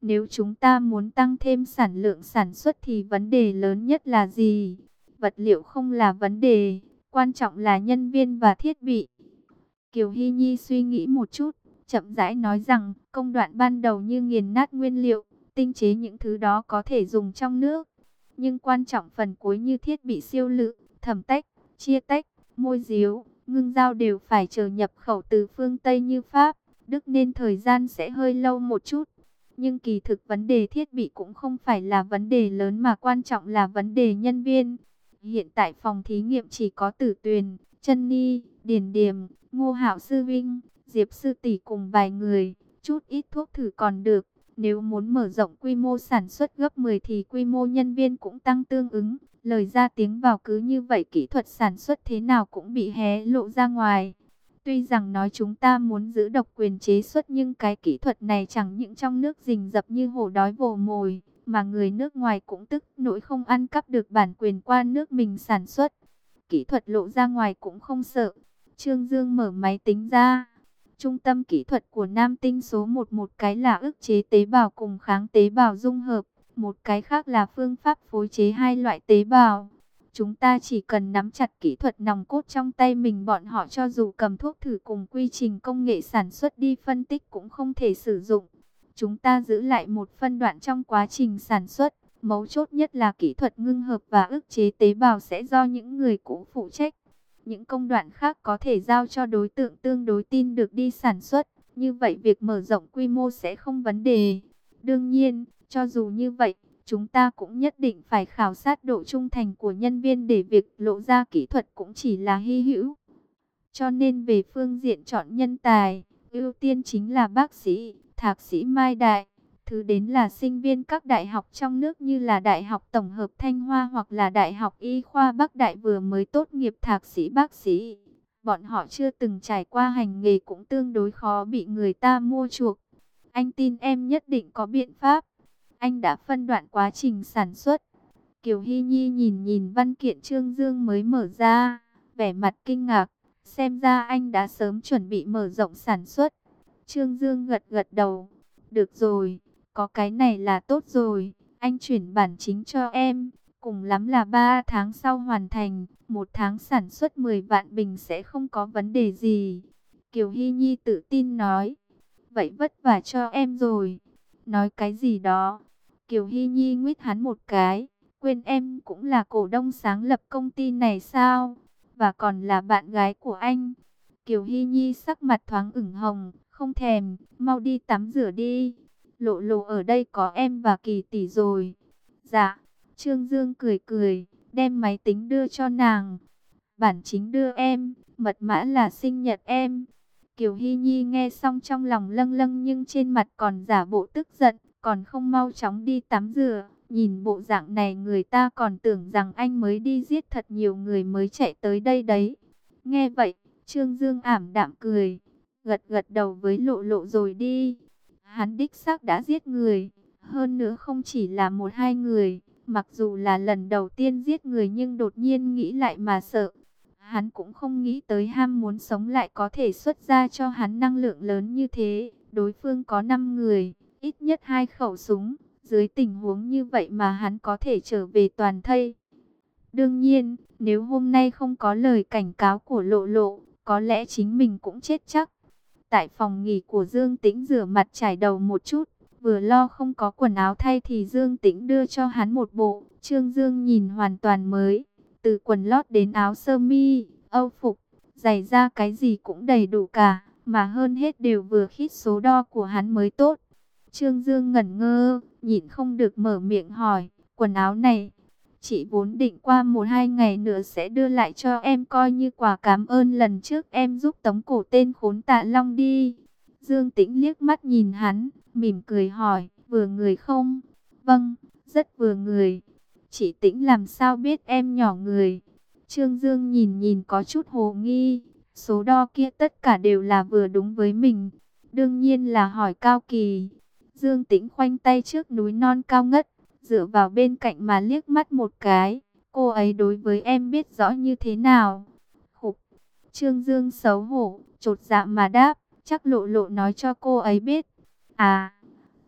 Nếu chúng ta muốn tăng thêm sản lượng sản xuất thì vấn đề lớn nhất là gì? Vật liệu không là vấn đề, quan trọng là nhân viên và thiết bị. Kiều Hy Nhi suy nghĩ một chút, chậm rãi nói rằng công đoạn ban đầu như nghiền nát nguyên liệu, tinh chế những thứ đó có thể dùng trong nước. Nhưng quan trọng phần cuối như thiết bị siêu lự, thẩm tách, chia tách, môi díu, ngưng giao đều phải chờ nhập khẩu từ phương Tây như Pháp, Đức nên thời gian sẽ hơi lâu một chút. Nhưng kỳ thực vấn đề thiết bị cũng không phải là vấn đề lớn mà quan trọng là vấn đề nhân viên. Hiện tại phòng thí nghiệm chỉ có Tử Tuyền, Trân Ni, Điền Điềm, Ngô Hạo Sư Vinh, Diệp Sư Tỷ cùng vài người, chút ít thuốc thử còn được. Nếu muốn mở rộng quy mô sản xuất gấp 10 thì quy mô nhân viên cũng tăng tương ứng. Lời ra tiếng vào cứ như vậy kỹ thuật sản xuất thế nào cũng bị hé lộ ra ngoài. Tuy rằng nói chúng ta muốn giữ độc quyền chế xuất nhưng cái kỹ thuật này chẳng những trong nước rình rập như hổ đói vồ mồi, mà người nước ngoài cũng tức nỗi không ăn cắp được bản quyền qua nước mình sản xuất. Kỹ thuật lộ ra ngoài cũng không sợ. Trương Dương mở máy tính ra. Trung tâm kỹ thuật của Nam Tinh số 1 một cái là ức chế tế bào cùng kháng tế bào dung hợp, một cái khác là phương pháp phối chế hai loại tế bào. Chúng ta chỉ cần nắm chặt kỹ thuật nòng cốt trong tay mình, bọn họ cho dù cầm thuốc thử cùng quy trình công nghệ sản xuất đi phân tích cũng không thể sử dụng. Chúng ta giữ lại một phân đoạn trong quá trình sản xuất, mấu chốt nhất là kỹ thuật ngưng hợp và ức chế tế bào sẽ do những người cũ phụ trách. Những công đoạn khác có thể giao cho đối tượng tương đối tin được đi sản xuất, như vậy việc mở rộng quy mô sẽ không vấn đề. Đương nhiên, cho dù như vậy, chúng ta cũng nhất định phải khảo sát độ trung thành của nhân viên để việc lộ ra kỹ thuật cũng chỉ là hy hữu. Cho nên về phương diện chọn nhân tài, ưu tiên chính là bác sĩ, thạc sĩ Mai Đại. Thứ đến là sinh viên các đại học trong nước như là Đại học Tổng hợp Thanh Hoa hoặc là Đại học Y khoa Bắc Đại vừa mới tốt nghiệp thạc sĩ bác sĩ. Bọn họ chưa từng trải qua hành nghề cũng tương đối khó bị người ta mua chuộc. Anh tin em nhất định có biện pháp. Anh đã phân đoạn quá trình sản xuất. Kiều Hy Nhi nhìn nhìn văn kiện Trương Dương mới mở ra, vẻ mặt kinh ngạc. Xem ra anh đã sớm chuẩn bị mở rộng sản xuất. Trương Dương gật gật đầu. Được rồi, có cái này là tốt rồi. Anh chuyển bản chính cho em. Cùng lắm là 3 tháng sau hoàn thành. 1 tháng sản xuất 10 vạn bình sẽ không có vấn đề gì. Kiều Hy Nhi tự tin nói. Vậy vất vả cho em rồi. Nói cái gì đó. Kiều Hy Nhi nguyết hắn một cái. Quên em cũng là cổ đông sáng lập công ty này sao? Và còn là bạn gái của anh. Kiều Hy Nhi sắc mặt thoáng ửng hồng. Không thèm, mau đi tắm rửa đi. Lộ lộ ở đây có em và Kỳ tỷ rồi. Dạ, Trương Dương cười cười, đem máy tính đưa cho nàng. Bản chính đưa em, mật mã là sinh nhật em. Kiều Hy Nhi nghe xong trong lòng lâng lâng nhưng trên mặt còn giả bộ tức giận, còn không mau chóng đi tắm rửa. Nhìn bộ dạng này người ta còn tưởng rằng anh mới đi giết thật nhiều người mới chạy tới đây đấy. Nghe vậy, Trương Dương ảm đạm cười, gật gật đầu với lộ lộ rồi đi. Hắn đích xác đã giết người, hơn nữa không chỉ là một hai người, mặc dù là lần đầu tiên giết người nhưng đột nhiên nghĩ lại mà sợ. Hắn cũng không nghĩ tới ham muốn sống lại có thể xuất ra cho hắn năng lượng lớn như thế. Đối phương có 5 người, ít nhất 2 khẩu súng, dưới tình huống như vậy mà hắn có thể trở về toàn thây. Đương nhiên, nếu hôm nay không có lời cảnh cáo của lộ lộ, có lẽ chính mình cũng chết chắc. Tại phòng nghỉ của Dương Tĩnh rửa mặt chải đầu một chút, vừa lo không có quần áo thay thì Dương Tĩnh đưa cho hắn một bộ. Trương Dương nhìn hoàn toàn mới, từ quần lót đến áo sơ mi, âu phục, giày da cái gì cũng đầy đủ cả, mà hơn hết đều vừa khít số đo của hắn mới tốt. Trương Dương ngẩn ngơ, nhịn không được mở miệng hỏi, quần áo này, chị vốn định qua 1-2 ngày nữa sẽ đưa lại cho em coi như quà cảm ơn lần trước em giúp tống cổ tên khốn Tạ Long đi. Dương Tĩnh liếc mắt nhìn hắn, mỉm cười hỏi, vừa người không? Vâng, rất vừa người. Chị Tĩnh làm sao biết em nhỏ người? Trương Dương nhìn nhìn có chút hồ nghi, số đo kia tất cả đều là vừa đúng với mình. Đương nhiên là hỏi Cao Kỳ. Dương Tĩnh khoanh tay trước núi non cao ngất, dựa vào bên cạnh mà liếc mắt một cái. Cô ấy đối với em biết rõ như thế nào? Khục. Trương Dương xấu hổ, chột dạ mà đáp, chắc lộ lộ nói cho cô ấy biết. À,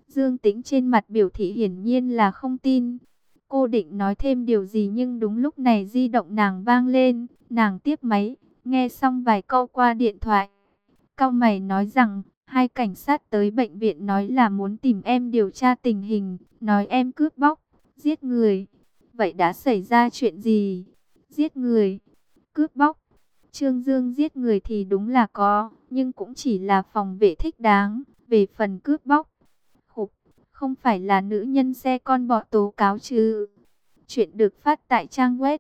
Dương Tĩnh trên mặt biểu thị hiển nhiên là không tin. Cô định nói thêm điều gì nhưng đúng lúc này di động nàng vang lên, nàng tiếp máy, nghe xong vài câu qua điện thoại. Cau mày nói rằng, hai cảnh sát tới bệnh viện nói là muốn tìm em điều tra tình hình, nói em cướp bóc, giết người. Vậy đã xảy ra chuyện gì? Giết người, cướp bóc. Trương Dương giết người thì đúng là có, nhưng cũng chỉ là phòng vệ thích đáng. Về phần cướp bóc, khục, không phải là nữ nhân xe con bọ tố cáo chứ. Chuyện được phát tại trang web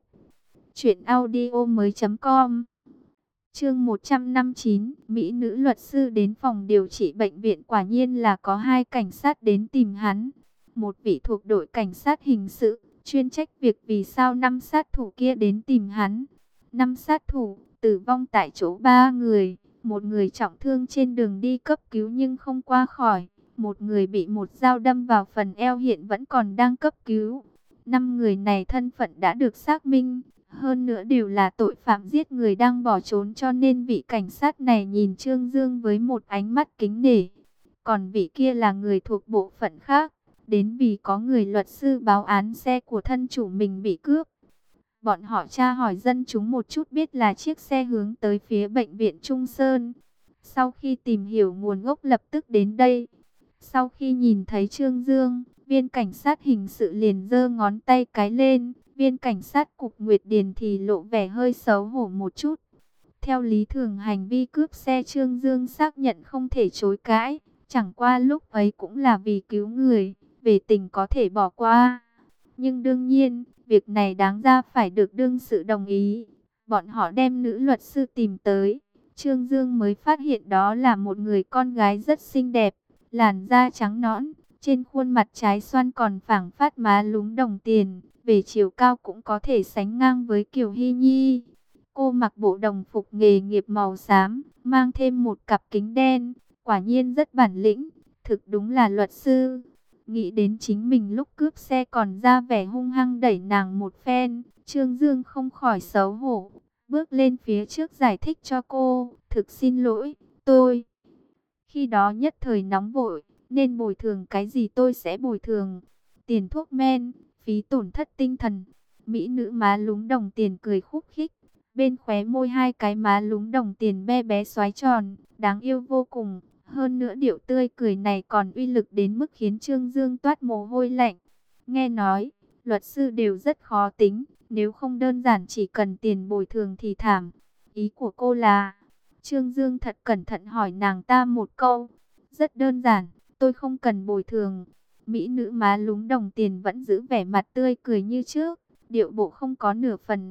truyệnaudiomoi.com. Chương 159, Mỹ nữ luật sư đến phòng điều trị bệnh viện, quả nhiên là có hai cảnh sát đến tìm hắn. Một vị thuộc đội cảnh sát hình sự, chuyên trách việc vì sao năm sát thủ kia đến tìm hắn. Năm sát thủ, tử vong tại chỗ 3 người, một người trọng thương trên đường đi cấp cứu nhưng không qua khỏi. Một người bị một dao đâm vào phần eo hiện vẫn còn đang cấp cứu. 5 người này thân phận đã được xác minh. Hơn nữa đều là tội phạm giết người đang bỏ trốn, cho nên vị cảnh sát này nhìn Trương Dương với một ánh mắt kính nể. Còn vị kia là người thuộc bộ phận khác, đến vì có người luật sư báo án xe của thân chủ mình bị cướp. Bọn họ tra hỏi dân chúng một chút biết là chiếc xe hướng tới phía bệnh viện Trung Sơn. Sau khi tìm hiểu nguồn gốc lập tức đến đây. Sau khi nhìn thấy Trương Dương, viên cảnh sát hình sự liền giơ ngón tay cái lên. Viên cảnh sát cục Nguyệt Điền thì lộ vẻ hơi xấu hổ một chút. Theo lý thường hành vi cướp xe Trương Dương xác nhận không thể chối cãi. Chẳng qua lúc ấy cũng là vì cứu người, về tình có thể bỏ qua. Nhưng đương nhiên, việc này đáng ra phải được đương sự đồng ý. Bọn họ đem nữ luật sư tìm tới. Trương Dương mới phát hiện đó là một người con gái rất xinh đẹp, làn da trắng nõn, trên khuôn mặt trái xoan còn phảng phất má lúm đồng tiền. Về chiều cao cũng có thể sánh ngang với Kiều Hy Nhi. Cô mặc bộ đồng phục nghề nghiệp màu xám, mang thêm một cặp kính đen, quả nhiên rất bản lĩnh, thực đúng là luật sư. Nghĩ đến chính mình lúc cướp xe còn ra vẻ hung hăng đẩy nàng một phen, Trương Dương không khỏi xấu hổ, bước lên phía trước giải thích cho cô, thực xin lỗi, tôi khi đó nhất thời nóng vội, nên bồi thường cái gì tôi sẽ bồi thường. Tiền thuốc men, phí tổn thất tinh thần. Mỹ nữ má lúm đồng tiền cười khúc khích. Bên khóe môi hai cái má lúm đồng tiền be bé xoái tròn, đáng yêu vô cùng. Hơn nữa điệu tươi cười này còn uy lực đến mức khiến Trương Dương toát mồ hôi lạnh. Nghe nói, luật sư đều rất khó tính. Nếu không đơn giản chỉ cần tiền bồi thường thì thảm. Ý của cô là... Trương Dương thật cẩn thận hỏi nàng ta một câu. Rất đơn giản, tôi không cần bồi thường. Mỹ nữ má lúm đồng tiền vẫn giữ vẻ mặt tươi cười như trước, điệu bộ không có nửa phần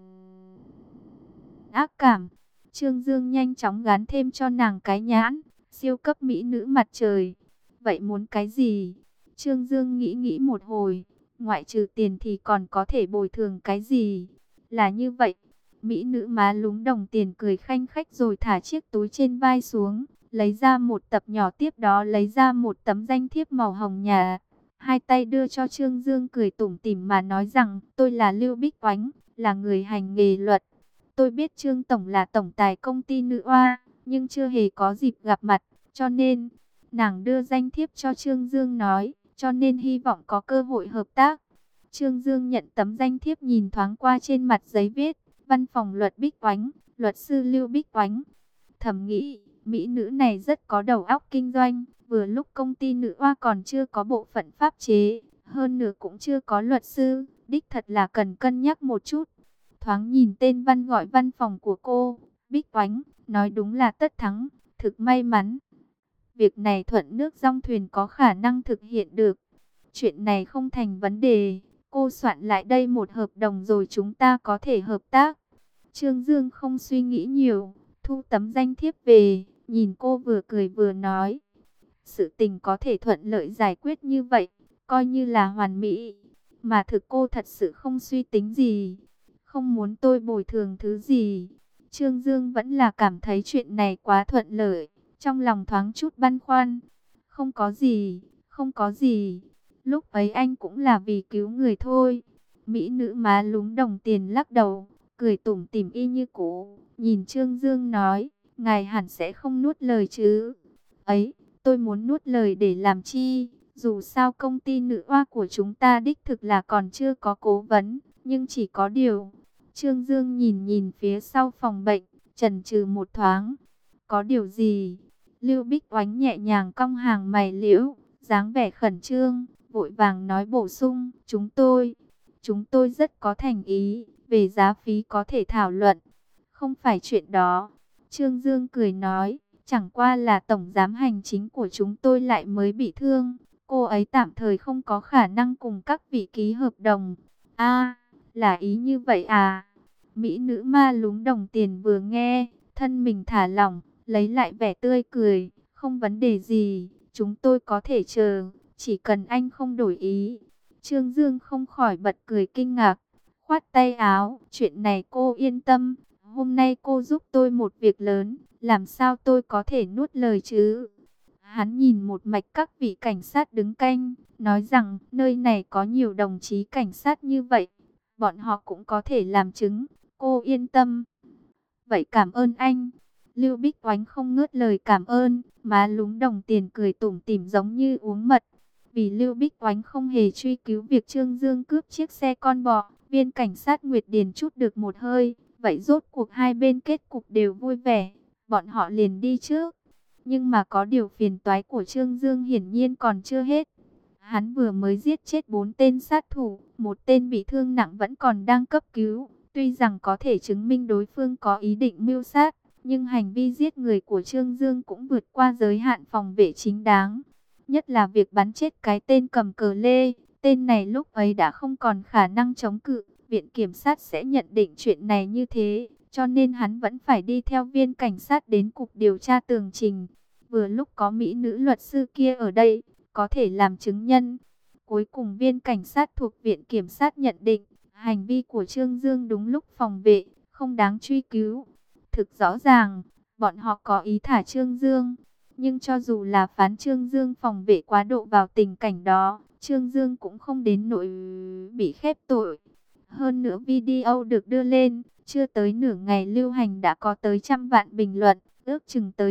ác cảm. Trương Dương nhanh chóng gán thêm cho nàng cái nhãn, siêu cấp mỹ nữ mặt trời. Vậy muốn cái gì? Trương Dương nghĩ nghĩ một hồi, ngoại trừ tiền thì còn có thể bồi thường cái gì? Là như vậy. Mỹ nữ má lúm đồng tiền cười khanh khách rồi thả chiếc túi trên vai xuống, lấy ra một tập nhỏ, tiếp đó lấy ra một tấm danh thiếp màu hồng nhạt. Hai tay đưa cho Trương Dương, cười tủm tỉm mà nói rằng, tôi là Lưu Bích Oánh, là người hành nghề luật. Tôi biết Trương Tổng là tổng tài công ty Nữ Oa, nhưng chưa hề có dịp gặp mặt, cho nên, nàng đưa danh thiếp cho Trương Dương nói, cho nên hy vọng có cơ hội hợp tác. Trương Dương nhận tấm danh thiếp, nhìn thoáng qua trên mặt giấy viết, văn phòng luật Bích Oánh, luật sư Lưu Bích Oánh. Thầm nghĩ, mỹ nữ này rất có đầu óc kinh doanh, vừa lúc công ty Nữ Oa còn chưa có bộ phận pháp chế, hơn nữa cũng chưa có luật sư, đích thật là cần cân nhắc một chút. Thoáng nhìn tên văn gọi văn phòng của cô, Bích Oánh, nói đúng là tất thắng, thực may mắn. Việc này thuận nước dong thuyền, có khả năng thực hiện được. Chuyện này không thành vấn đề, cô soạn lại đây một hợp đồng rồi chúng ta có thể hợp tác. Trương Dương không suy nghĩ nhiều, thu tấm danh thiếp về, nhìn cô vừa cười vừa nói. Sự tình có thể thuận lợi giải quyết như vậy, coi như là hoàn mỹ. Mà thực cô thật sự không suy tính gì, không muốn tôi bồi thường thứ gì. Trương Dương vẫn là cảm thấy chuyện này quá thuận lợi, trong lòng thoáng chút băn khoăn. Không có gì, không có gì. Lúc ấy anh cũng là vì cứu người thôi. Mỹ nữ má lúm đồng tiền lắc đầu, cười tủm tỉm y như cũ, nhìn Trương Dương nói, ngài hẳn sẽ không nuốt lời chứ. Ấy, tôi muốn nuốt lời để làm chi? Dù sao công ty nữ oa của chúng ta đích thực là còn chưa có cố vấn, nhưng chỉ có điều. Trương Dương nhìn nhìn phía sau phòng bệnh, chần chừ một thoáng. Có điều gì? Lưu Bích Oánh nhẹ nhàng cong hàng mày liễu, dáng vẻ khẩn trương, vội vàng nói bổ sung, chúng tôi rất có thành ý, về giá phí có thể thảo luận. Không phải chuyện đó. Trương Dương cười nói, chẳng qua là tổng giám hành chính của chúng tôi lại mới bị thương. Cô ấy tạm thời không có khả năng cùng các vị ký hợp đồng. À, là ý như vậy à? Mỹ nữ ma lúm đồng tiền vừa nghe, thân mình thả lỏng, lấy lại vẻ tươi cười. Không vấn đề gì, chúng tôi có thể chờ, chỉ cần anh không đổi ý. Trương Dương không khỏi bật cười kinh ngạc, khoát tay áo, chuyện này cô yên tâm. Hôm nay cô giúp tôi một việc lớn, làm sao tôi có thể nuốt lời chứ? Hắn nhìn một mạch các vị cảnh sát đứng canh, nói rằng nơi này có nhiều đồng chí cảnh sát như vậy, bọn họ cũng có thể làm chứng, cô yên tâm. Vậy cảm ơn anh. Lưu Bích Oánh không ngớt lời cảm ơn, má lúm đồng tiền cười tủm tỉm giống như uống mật. Vì Lưu Bích Oánh không hề truy cứu việc Trương Dương cướp chiếc xe con bò, viên cảnh sát Nguyệt Điền trút được một hơi. Vậy rốt cuộc hai bên kết cục đều vui vẻ, bọn họ liền đi trước. Nhưng mà có điều phiền toái của Trương Dương hiển nhiên còn chưa hết. Hắn vừa mới giết chết 4 tên sát thủ, một tên bị thương nặng vẫn còn đang cấp cứu. Tuy rằng có thể chứng minh đối phương có ý định mưu sát, nhưng hành vi giết người của Trương Dương cũng vượt qua giới hạn phòng vệ chính đáng. Nhất là việc bắn chết cái tên cầm cờ lê, tên này lúc ấy đã không còn khả năng chống cự. Viện kiểm sát sẽ nhận định chuyện này như thế, cho nên hắn vẫn phải đi theo viên cảnh sát đến cục điều tra tường trình. Vừa lúc có mỹ nữ luật sư kia ở đây, có thể làm chứng nhân. Cuối cùng viên cảnh sát thuộc viện kiểm sát nhận định, hành vi của Trương Dương đúng lúc phòng vệ, không đáng truy cứu. Thực rõ ràng, bọn họ có ý thả Trương Dương. Nhưng cho dù là phán Trương Dương phòng vệ quá độ vào tình cảnh đó, Trương Dương cũng không đến nỗi bị khép tội. Hơn nữa video được đưa lên, chưa tới nửa ngày lưu hành đã có tới 100 vạn bình luận. Ước chừng tới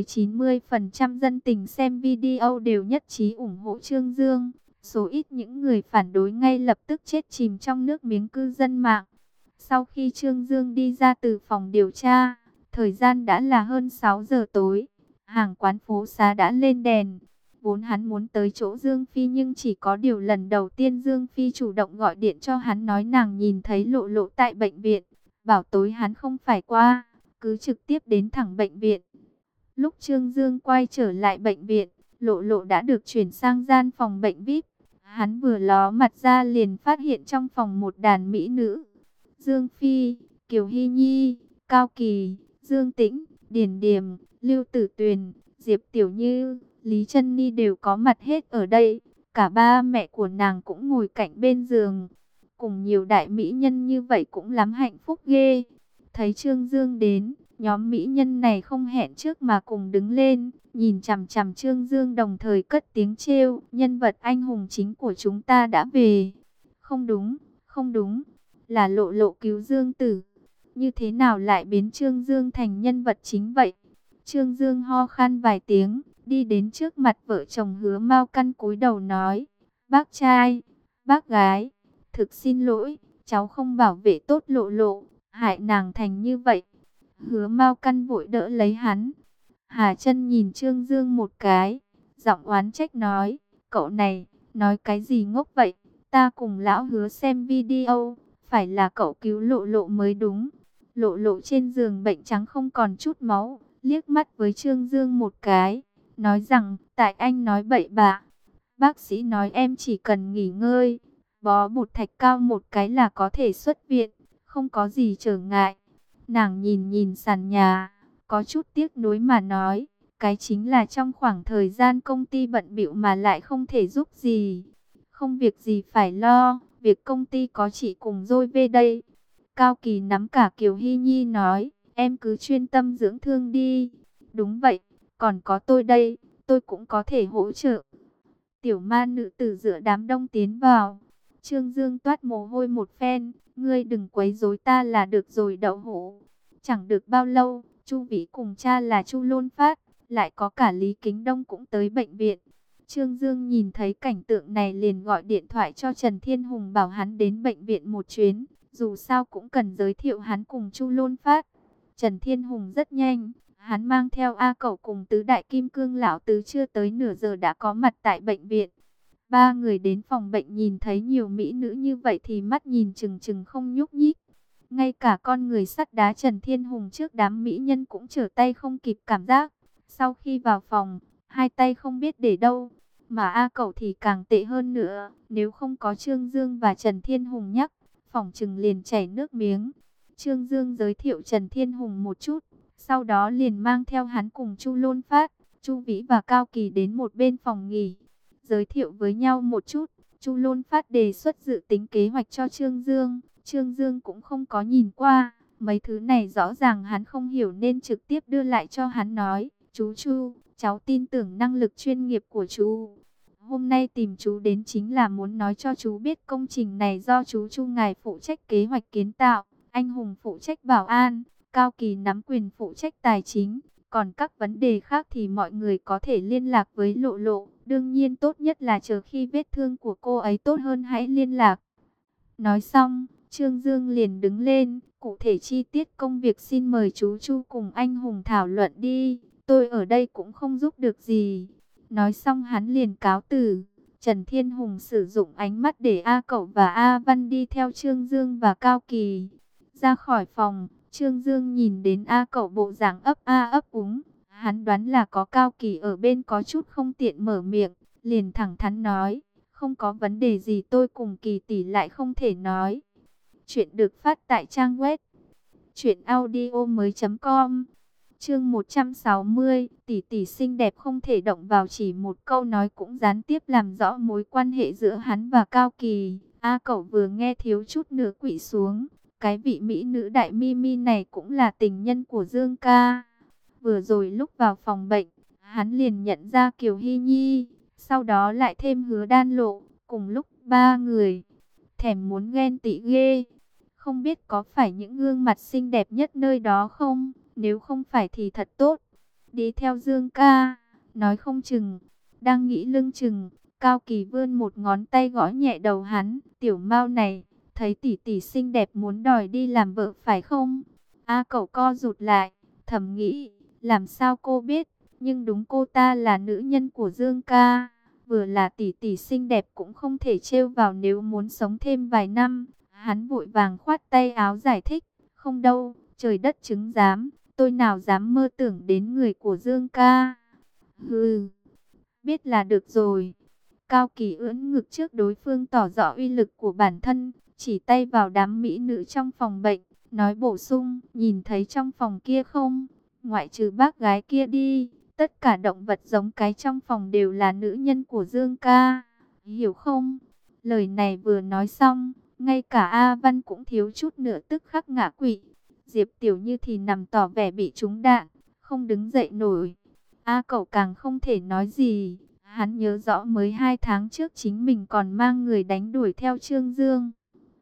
90% dân tình xem video đều nhất trí ủng hộ Trương Dương. Số ít những người phản đối ngay lập tức chết chìm trong nước miếng cư dân mạng. Sau khi Trương Dương đi ra từ phòng điều tra, thời gian đã là hơn 6 giờ tối. Hàng quán phố xá đã lên đèn. Vốn hắn muốn tới chỗ Dương Phi nhưng chỉ có điều lần đầu tiên Dương Phi chủ động gọi điện cho hắn nói nàng nhìn thấy Lộ Lộ tại bệnh viện. Bảo tối hắn không phải qua, cứ trực tiếp đến thẳng bệnh viện. Lúc Trương Dương quay trở lại bệnh viện, Lộ Lộ đã được chuyển sang gian phòng bệnh VIP. Hắn vừa ló mặt ra liền phát hiện trong phòng một đàn mỹ nữ. Dương Phi, Kiều Hy Nhi, Cao Kỳ, Dương Tĩnh, Điền Điềm, Lưu Tử Tuyền, Diệp Tiểu Như, Lý Trân Ni đều có mặt hết ở đây. Cả ba mẹ của nàng cũng ngồi cạnh bên giường. Cùng nhiều đại mỹ nhân như vậy cũng lắm hạnh phúc ghê. Thấy Trương Dương đến, nhóm mỹ nhân này không hẹn trước mà cùng đứng lên, nhìn chằm chằm Trương Dương đồng thời cất tiếng trêu, nhân vật anh hùng chính của chúng ta đã về. Không đúng, không đúng, là Lộ Lộ cứu Dương Tử. Như thế nào lại biến Trương Dương thành nhân vật chính vậy? Trương Dương ho khan vài tiếng, đi đến trước mặt vợ chồng Hứa Mao Căn cúi đầu nói, bác trai, bác gái, thực xin lỗi, cháu không bảo vệ tốt Lộ Lộ, hại nàng thành như vậy. Hứa Mao Căn vội đỡ lấy hắn. Hà Chân nhìn Trương Dương một cái, giọng oán trách nói, cậu này, nói cái gì ngốc vậy? Ta cùng lão Hứa xem video, phải là cậu cứu Lộ Lộ mới đúng. Lộ Lộ trên giường bệnh trắng không còn chút máu, liếc mắt với Trương Dương một cái, nói rằng, tại anh nói bậy bạ. Bác sĩ nói em chỉ cần nghỉ ngơi, bó bột thạch cao một cái là có thể xuất viện, không có gì trở ngại. Nàng nhìn nhìn sàn nhà, có chút tiếc nuối mà nói, cái chính là trong khoảng thời gian công ty bận bịu mà lại không thể giúp gì. Không việc gì phải lo, việc công ty có chị cùng rồi về đây. Cao Kỳ nắm cả Kiều Hy Nhi nói, em cứ chuyên tâm dưỡng thương đi. Đúng vậy, còn có tôi đây, tôi cũng có thể hỗ trợ. Tiểu ma nữ tử giữa đám đông tiến vào. Trương Dương toát mồ hôi một phen, ngươi đừng quấy rối ta là được rồi đậu hũ. Chẳng được bao lâu, Chu Vĩ cùng cha là Chu Lôn Phát, lại có cả Lý Kính Đông cũng tới bệnh viện. Trương Dương nhìn thấy cảnh tượng này liền gọi điện thoại cho Trần Thiên Hùng bảo hắn đến bệnh viện một chuyến. Dù sao cũng cần giới thiệu hắn cùng Chu Lôn Phát. Trần Thiên Hùng rất nhanh. Hắn mang theo A Cẩu cùng tứ đại kim cương lão tứ chưa tới nửa giờ đã có mặt tại bệnh viện. Ba người đến phòng bệnh nhìn thấy nhiều mỹ nữ như vậy thì mắt nhìn chừng chừng không nhúc nhích. Ngay cả con người sắt đá Trần Thiên Hùng trước đám mỹ nhân cũng trở tay không kịp cảm giác. Sau khi vào phòng, hai tay không biết để đâu. Mà A Cẩu thì càng tệ hơn nữa. Nếu không có Trương Dương và Trần Thiên Hùng nhắc, phỏng chừng liền chảy nước miếng. Trương Dương giới thiệu Trần Thiên Hùng một chút. Sau đó liền mang theo hắn cùng Chu Lôn Phát, Chu Vĩ và Cao Kỳ đến một bên phòng nghỉ. Giới thiệu với nhau một chút, Chu Lôn Phát đề xuất dự tính kế hoạch cho Trương Dương. Trương Dương cũng không có nhìn qua, mấy thứ này rõ ràng hắn không hiểu nên trực tiếp đưa lại cho hắn nói. Chú Chu, cháu tin tưởng năng lực chuyên nghiệp của chú. Hôm nay tìm chú đến chính là muốn nói cho chú biết công trình này do chú Chu ngài phụ trách kế hoạch kiến tạo, anh Hùng phụ trách bảo an, Cao Kỳ nắm quyền phụ trách tài chính. Còn các vấn đề khác thì mọi người có thể liên lạc với Lộ Lộ. Đương nhiên tốt nhất là chờ khi vết thương của cô ấy tốt hơn hãy liên lạc. Nói xong, Trương Dương liền đứng lên. Cụ thể chi tiết công việc xin mời chú Chu cùng anh Hùng thảo luận đi. Tôi ở đây cũng không giúp được gì. Nói xong hắn liền cáo từ. Trần Thiên Hùng sử dụng ánh mắt để A Cẩu và A Văn đi theo Trương Dương và Cao Kỳ. Ra khỏi phòng, Trương Dương nhìn đến A Cẩu bộ dáng ấp a ấp úng. Hắn đoán là có Cao Kỳ ở bên có chút không tiện mở miệng. Liền thẳng thắn nói, không có vấn đề gì tôi cùng Kỳ tỷ lại không thể nói. Chuyện được phát tại trang web truyệnaudiomoi.com. Chương 160, tỷ tỷ xinh đẹp không thể động vào, chỉ một câu nói cũng gián tiếp làm rõ mối quan hệ giữa hắn và Cao Kỳ. A Cẩu vừa nghe thiếu chút nữa quỵ xuống. Cái vị mỹ nữ đại Mimi này cũng là tình nhân của Dương ca. Vừa rồi lúc vào phòng bệnh, hắn liền nhận ra Kiều Hy Nhi, sau đó lại thêm Hứa Đan Lộ, cùng lúc ba người. Thèm muốn ghen tị ghê. Không biết có phải những gương mặt xinh đẹp nhất nơi đó không? Nếu không phải thì thật tốt. Đi theo Dương ca, nói không chừng. Đang nghĩ lưng chừng, Cao Kỳ vươn một ngón tay gõ nhẹ đầu hắn. Tiểu Mao này, thấy tỷ tỷ xinh đẹp muốn đòi đi làm vợ phải không? A Cẩu co rụt lại, thầm nghĩ, làm sao cô biết? Nhưng đúng, cô ta là nữ nhân của Dương ca. Vừa là tỷ tỷ xinh đẹp cũng không thể trêu vào nếu muốn sống thêm vài năm. Hắn vội vàng khoát tay áo giải thích, không đâu, trời đất chứng giám, tôi nào dám mơ tưởng đến người của Dương ca. Hừ, biết là được rồi. Cao Kỳ ưỡn ngực trước đối phương tỏ rõ uy lực của bản thân, chỉ tay vào đám mỹ nữ trong phòng bệnh, nói bổ sung, nhìn thấy trong phòng kia không? Ngoại trừ bác gái kia đi, tất cả động vật giống cái trong phòng đều là nữ nhân của Dương ca. Hiểu không? Lời này vừa nói xong, ngay cả A Văn cũng thiếu chút nữa tức khắc ngã quỵ. Diệp Tiểu Như thì nằm tỏ vẻ bị trúng đạn, không đứng dậy nổi. A Cẩu càng không thể nói gì. Hắn nhớ rõ mới 2 tháng trước chính mình còn mang người đánh đuổi theo Trương Dương.